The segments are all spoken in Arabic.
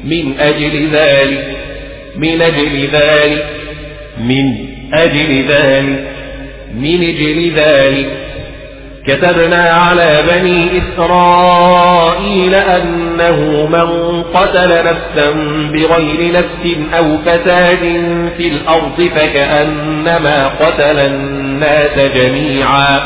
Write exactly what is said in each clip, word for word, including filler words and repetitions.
من أجل ذلك من أجل ذلك من أجل ذلك من أجل ذلك كتبنا على بني إسرائيل أنه من قتل نفسا بغير نفس أو فساد في الأرض فكأنما قتل الناس جميعا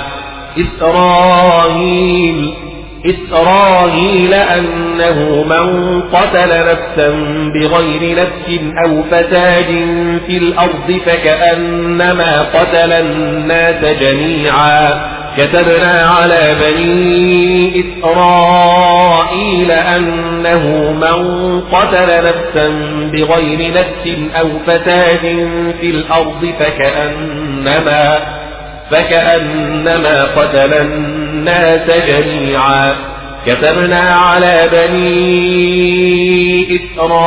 إسرائيل إسرائيل أنه من قتل نفسا بغير نفس أو فساد في الأرض فكأنما قتل الناس جميعا كتبنا على بني إسرائيل أنه من قتل نفسا بغير نفس أو فساد في الأرض فكأنما فكأنما قتل الناس جميعا كتبنا على بني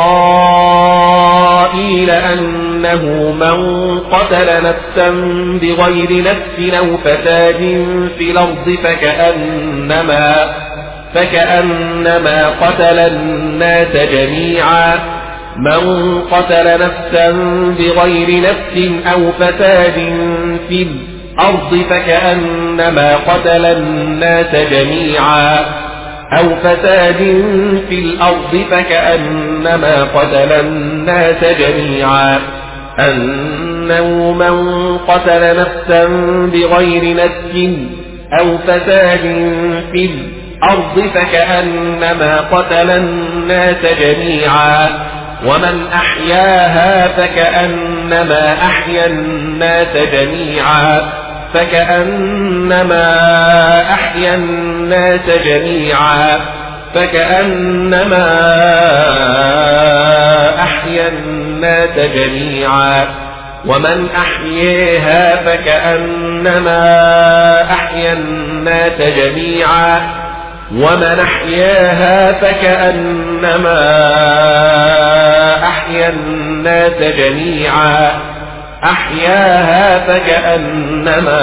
إسرائيل أنه من قتل نفسا بغير نفس أو فساد في الأرض فكأنما فكأنما قتل الناس جميعا من قتل نفسا بغير نفس أو فساد في الأرض فكأنما قتل الناس جميعا أو فساد في الأرض فكأنما قتل الناس جميعا أنه من قتل نفسا بغير نفس أو فساد في الأرض فكأنما قتل الناس جميعا ومن أحياها فكأنما أحيا الناس جميعا فكأنما أحيا الناس جميعا فكأنما أحيا الناس جميعا ومن أحياها فكأنما أحيا الناس جميعا ومن أحياها فكأنما أحيا الناس جميعا أحياها فكأنما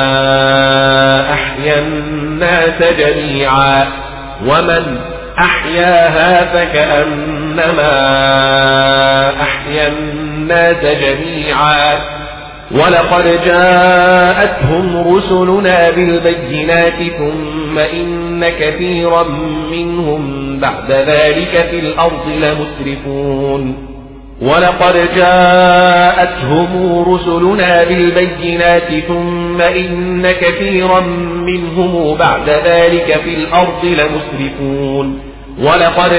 أحيا الناس جميعا ومن أحياها فكأنما أحيا الناس جميعا ولقد جاءتهم رسلنا بالبينات ثم إن كثيرا منهم بعد ذلك في الأرض لمسرفون ولقد جاءتهم رسلنا بالبينات ثم إن كثيرا منهم بعد ذلك في الأرض لمسرفون ولقد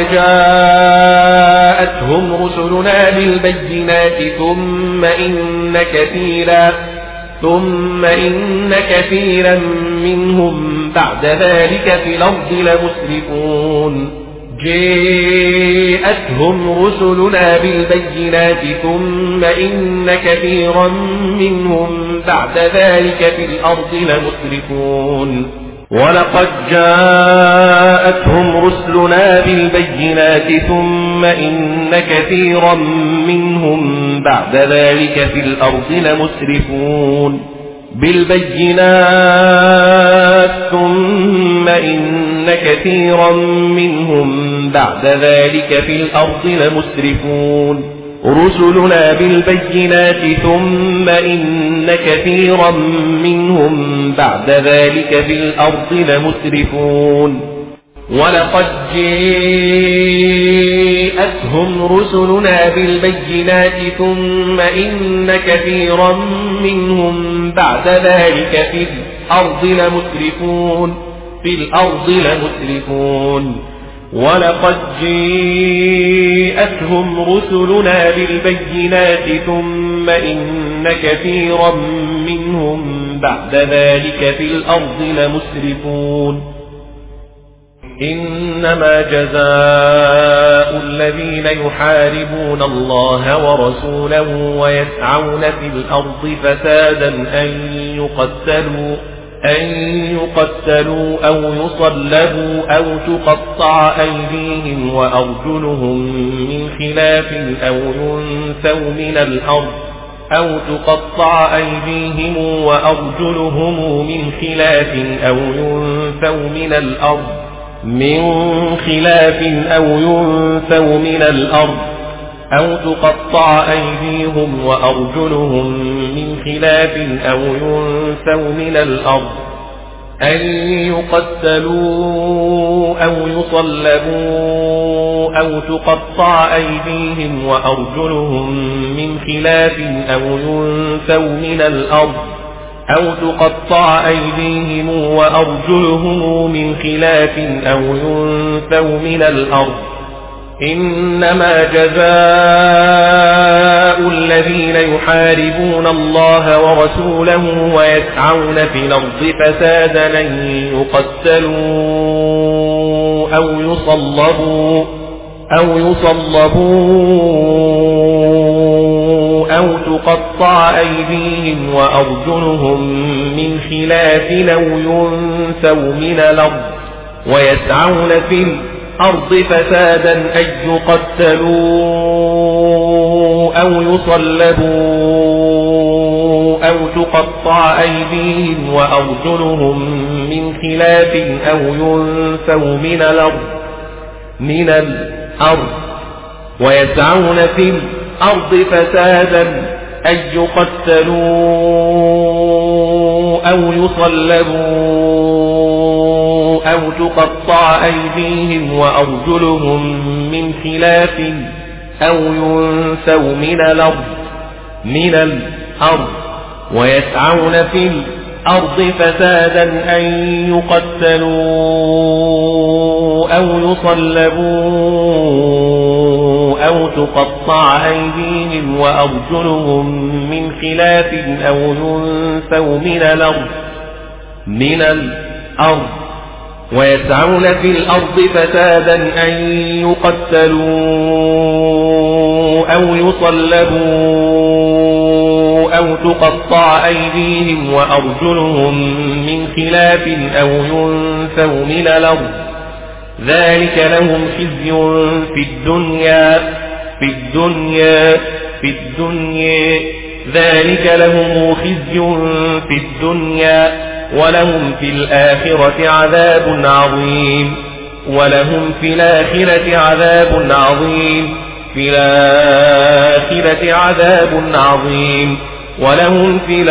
جاءتهم رسلنا بالبينات ثم إن كثيرا ثم إن كثيرا منهم بعد ذلك في الأرض لمسرفون جاءتهم رسلنا بالبينات ثم إن كثيرا منهم بعد ذلك في الأرض لمسرفون ولقد جاءتهم رسلنا بالبينات ثم إن كثيرا منهم بعد ذلك في الأرض لمسرفون بالبينات ثم إن كثيرا منهم بعد ذلك في الأرض لمسرفون رسلنا بالبينات ثم إن كثيرا منهم بعد ذلك في الأرض لمسرفون ولقد جاءتهم رسلنا بالبينات ثم إن كثيرا منهم بعد ذلك في الأرض لمسرفون في الأرض لمسرفون ولقد جاءتهم رسلنا بالبينات ثم إن كثيرا منهم بعد ذلك في الأرض لمسرفون إنما جزاء الذين يحاربون الله ورسوله ويسعون في الأرض فسادا أن يقتلوا أن يقتلوا أو يصلبوا أو تقطع أيديهم وأرجلهم من خلاف أو ينفوا من الأرض أو تقطع أيديهم وأرجلهم من خلاف أو ينفوا من الأرض من خلاف أو ينفوا من الأرض أو تقطع أيديهم وأرجلهم من خلاف أو ينفوا من الأرض أن يقتلوا أو يصلبوا أو تقطع أيديهم وأرجلهم من خلاف أو ينفوا من الأرض أو تقطع أيديهم وأرجلهم من خلاف أو ينفوا من الأرض إنما جزاء الذين يحاربون الله ورسوله ويسعون في الأرض فسادا أن يقتلوا أو يصلبوا أو يصلبوا أو تقطع أيديهم وأرجلهم من خلاف أو ينفوا من الأرض ويسعون في الأرض فسادا أن يقتلوا أو يصلبوا أو تقطع أيديهم وأرجلهم من خلاف أو ينفوا من الأرض من الأرض ويسعون في الأرض فسادا أن يقتلوا أو يصلبوا أو تقطع أيديهم وأرجلهم من خلاف أو ينفوا من الأرض من الأرض ويسعون في الأرض فسادا أن يقتلوا أو يصلبوا أو تقطع أيديهم وأرجلهم من خلاف أو ينفوا من الأرض من الأرض ويسعون في الأرض فسادا أن يقتلوا أو يصلبوا أو تقطع أيديهم وأرجلهم من خلاف أو ينفوا من الأرض ذلك لهم خزي في الدنيا في الدنيا في الدنيا ذلك لهم خزي في الدنيا ولهم في الآخرة عذاب عظيم ولهم في الآخرة عذاب عظيم في الآخرة عذاب عظيم ولهم في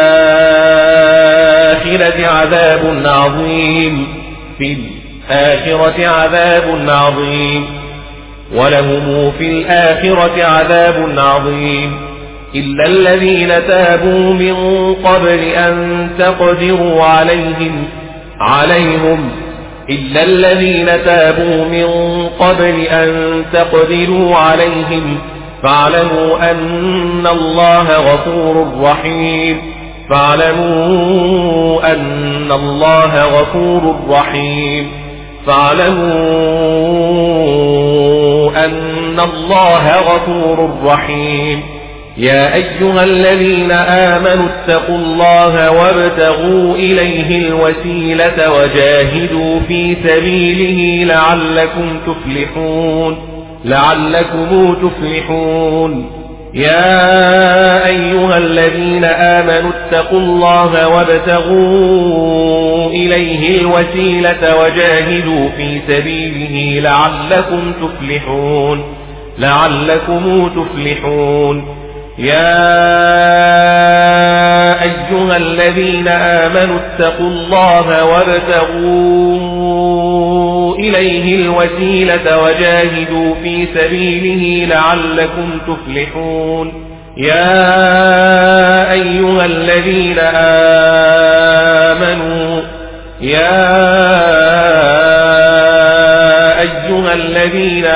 الآخرة عذاب عظيم في الآخرة عذاب عظيم ولهم في الآخرة عذاب عظيم إلا الذين تابوا من قبل أن تقدروا عليهم عليهم إلا الذين تابوا من قبل أن تقدروا عليهم فاعلموا أن الله غفور رحيم فاعلموا أن الله غفور رحيم فاعلموا أن الله غفور رحيم يا أيها الذين آمنوا اتقوا الله وابتغوا إليه الوسيلة وجاهدوا في سبيله لعلكم تفلحون لعلكم تفلحون يا أيها الذين آمنوا اتقوا الله وابتغوا إليه الوسيلة وجاهدوا في سبيله لعلكم تفلحون لعلكم تفلحون يا أيها الذين آمنوا اتقوا الله وابتغوا إليه الوسيلة وجاهدوا في سبيله لعلكم تفلحون يا أيها الذين آمنوا يا أيها الذين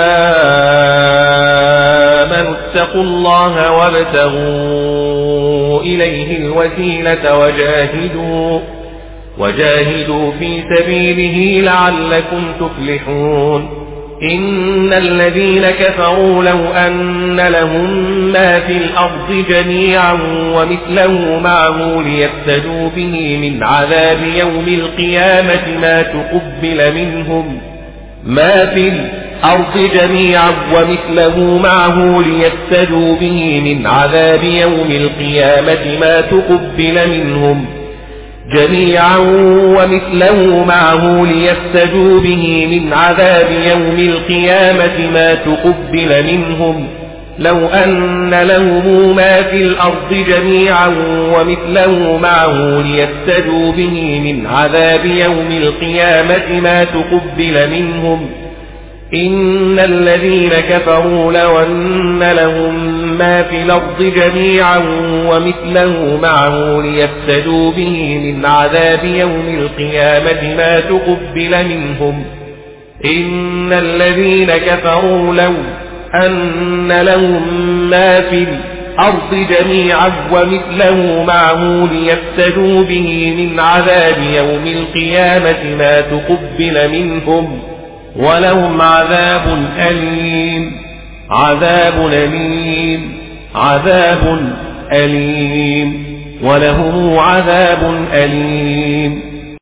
آمنوا اتقوا الله وابتغوا إليه الوسيلة وجاهدوا وجاهدوا في سبيله لعلكم تفلحون إن الذين كفروا لو أن لهم ما في الأرض جميعا ومثله معه ليفتدوا به من عذاب يوم القيامة ما تقبل منهم ما في الأرض جميعا ومثله معه ليفتدوا به من عذاب يوم القيامة ما تقبل منهم جميعا ومثله معه ليفتدوا به من عذاب يوم القيامة ما تقبل منهم لو أن لهم ما في الأرض جميعا ومثله معه ليفتدوا به من عذاب يوم القيامة ما تقبل منهم إن الذين كفروا لو أن لهم ما في الأرض جميعا ومثله معه ليفتدوا به من عذاب يوم القيامة ما تقبل منهم إن الذين كفروا لو أن لهم ما في الأرض جميعا ومثله معه ليفتدوا به من عذاب يوم القيامة ما تقبل منهم ولهم عذاب أليم عذاب أليم عذاب أليم ولهم عذاب أليم